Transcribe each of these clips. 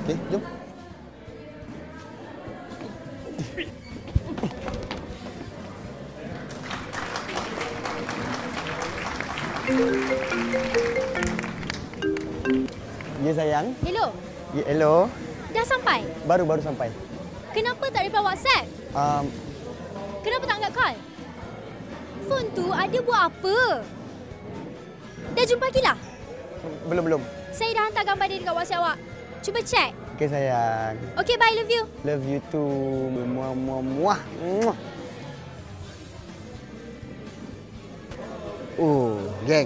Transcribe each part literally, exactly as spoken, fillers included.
Okey, jom. Ya sayang. Hello. Ya, hello. Dah sampai? Baru-baru sampai. Kenapa tak reply WhatsApp? Um, Kenapa tak angkat call? Phone tu ada buat apa? Dah jumpa Akilah? belum-belum. Saya dah hantar gambar dia dekat WhatsApp awak. Cuba check. Okey sayang. Okay, bye. Love you. Love you too. Muah muah muah. Muah. Oh, geng.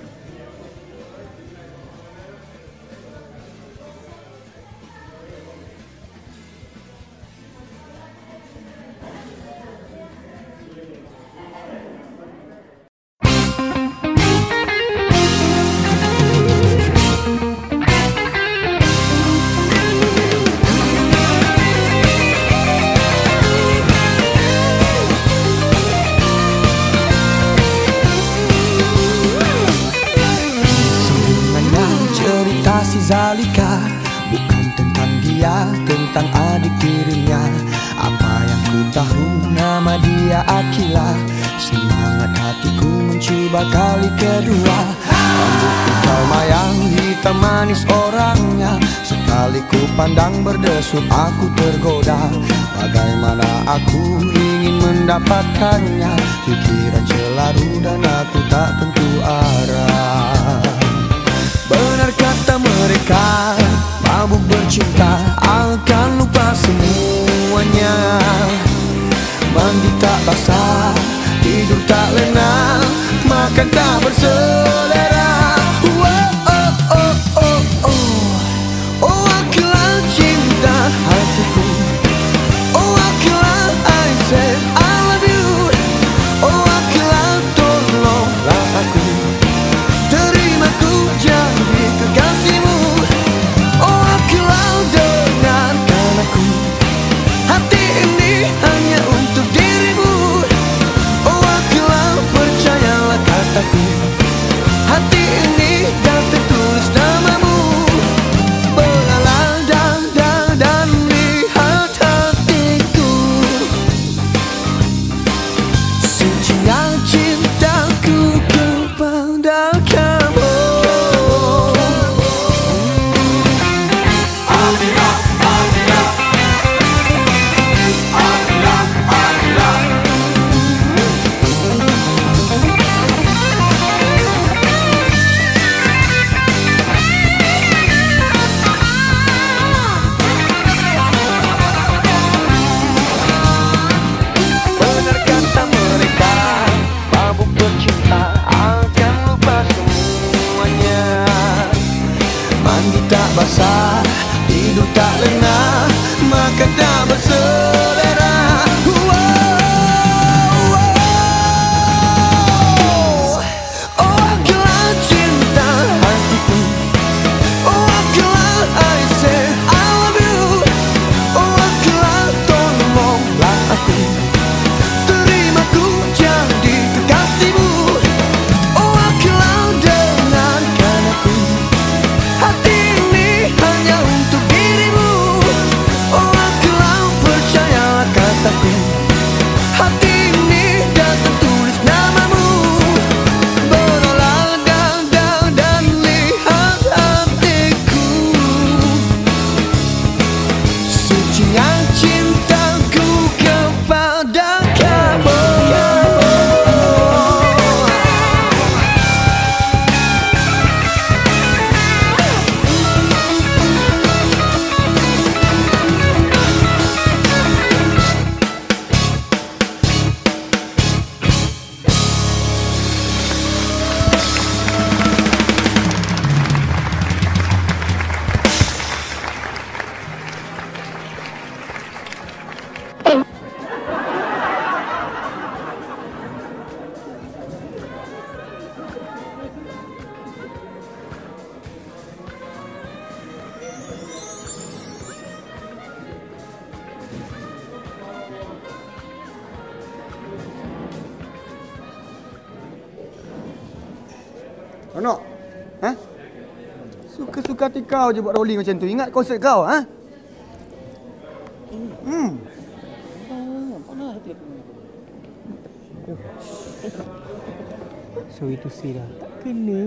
Zalika bukan tentang dia, tentang adik tirinya. Apa yang ku tahu, nama dia Akila. Semangat hatiku mencuba kali kedua. Rambut kau mayang, hitam manis orangnya. Sekali ku pandang berdesut aku tergoda. Bagaimana aku ingin mendapatkannya. Pikiran selalu dan aku tak tentu arah. Benar kata mereka, mabuk bercinta akan lupa semuanya. Mandi tak basah, tidur tak lena, makan tak berselera. Oh, oh, oh, oh, oh. Oh, Akila cinta hatiku. Oh, Akila, I said I love you. Oh, Akila, tolonglah aku. Terimaku jadi kekasihmu. Oh, Akila, dengarkan aku. Hati ini hanya untuk dirimu. Oh, Akila, percayalah kataku. Hati ini dah tertulis namamu. Belalah dan, dan, dan lihat hatiku. Sucinya cintaku kepada kamu. Benar kata mereka, mabuk bercinta akan lupa semuanya. Mandi tak basah, tidur tak lena, makan tak berselera. Oh, Akila cinta hatiku. Oh, Akila, I say I love you. Oh, Akila, tolonglah aku. Terimaku jadi kekasihmu. Oh, Akila, dengarkan aku. Hati ini hanya untuk dirimu. Oh, Akila, percayalah kataku. Hati ini dah tertulis namamu. Berolah dan, dan, dan lihat hatiku. Sucinya cintaku kepada kamu. Rono, ha? Suka-suka hati kau je buat rolling macam tu. Ingat konsert kau, ha? Hmm. Sorry to say lah. Tak kena.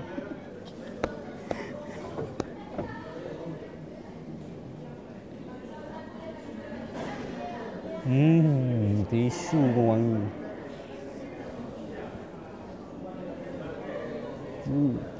Hmm, tisu pun wangi. Hmm.